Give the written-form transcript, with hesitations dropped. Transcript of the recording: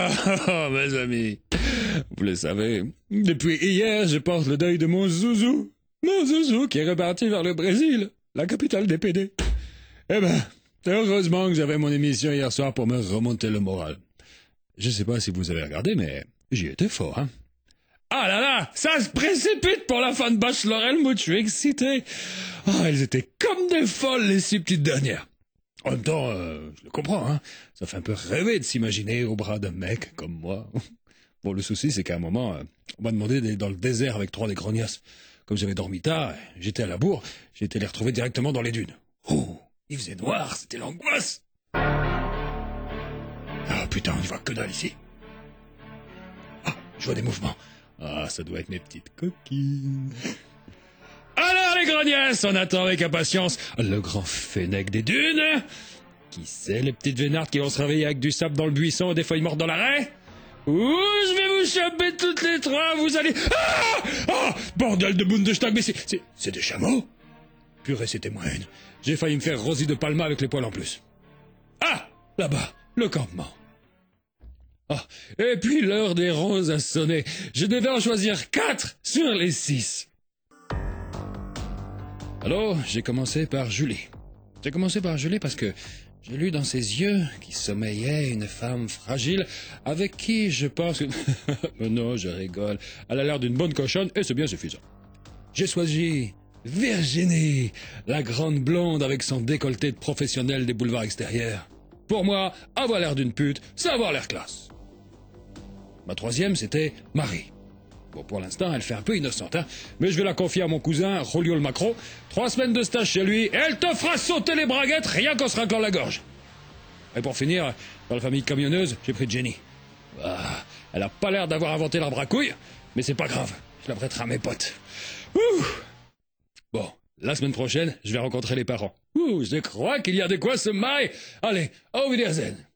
Ah, mes amis, vous le savez, depuis hier, je porte le deuil de mon zouzou. Mon zouzou qui est reparti vers le Brésil, la capitale des PD. Eh ben, heureusement que j'avais mon émission hier soir pour me remonter le moral. Je sais pas si vous avez regardé, mais j'y étais fort, hein. Ah là là, ça se précipite pour la fin de Bachelorelle, je suis excité. Ah, elles étaient comme des folles, les 6 petites dernières. En même temps, je le comprends, hein. Ça fait un peu rêver de s'imaginer au bras d'un mec comme moi. Bon, le souci, c'est qu'à un moment, on m'a demandé d'aller dans le désert avec 3 des grognasses. Comme j'avais dormi tard, j'étais à la bourre, j'ai été les retrouver directement dans les dunes. Oh, il faisait noir, c'était l'angoisse. Ah putain, on y voit que dalle ici. Ah, je vois des mouvements. Ah, ça doit être mes petites coquines. Alors les grognasses, on attend avec impatience le grand fennec des dunes. Qui c'est les petites vénardes qui vont se réveiller avec du sable dans le buisson et des feuilles mortes dans l'arrêt? Ouh, je vais vous choper toutes les 3, vous allez... Ah, ah, bordel de Bundestag, mais c'est des chameaux? Purée, c'était moins une. J'ai failli me faire Rosie de Palma avec les poils en plus. Ah, là-bas, le campement. Ah, et puis l'heure des roses a sonné. Je devais en choisir 4 sur les 6. Alors, j'ai commencé par Julie. J'ai commencé par Julie parce que j'ai lu dans ses yeux qu'il sommeillait une femme fragile avec qui je pense que... Mais non, je rigole. Elle a l'air d'une bonne cochonne et c'est bien suffisant. J'ai choisi Virginie, la grande blonde avec son décolleté de professionnel des boulevards extérieurs. Pour moi, avoir l'air d'une pute, c'est avoir l'air classe. Ma troisième, c'était Marie. Bon, pour l'instant, elle fait un peu innocente, hein, mais je vais la confier à mon cousin, Rolio le Macro. 3 semaines de stage chez lui, et elle te fera sauter les braguettes rien qu'en se raclant la gorge. Et pour finir, dans la famille camionneuse, j'ai pris Jenny. Ah, elle a pas l'air d'avoir inventé l'arbre à couilles, mais c'est pas grave, je la prêterai à mes potes. Ouh. Bon, la semaine prochaine, je vais rencontrer les parents. Ouh, je crois qu'il y a de quoi se marrer. Allez, au Wiedersehen.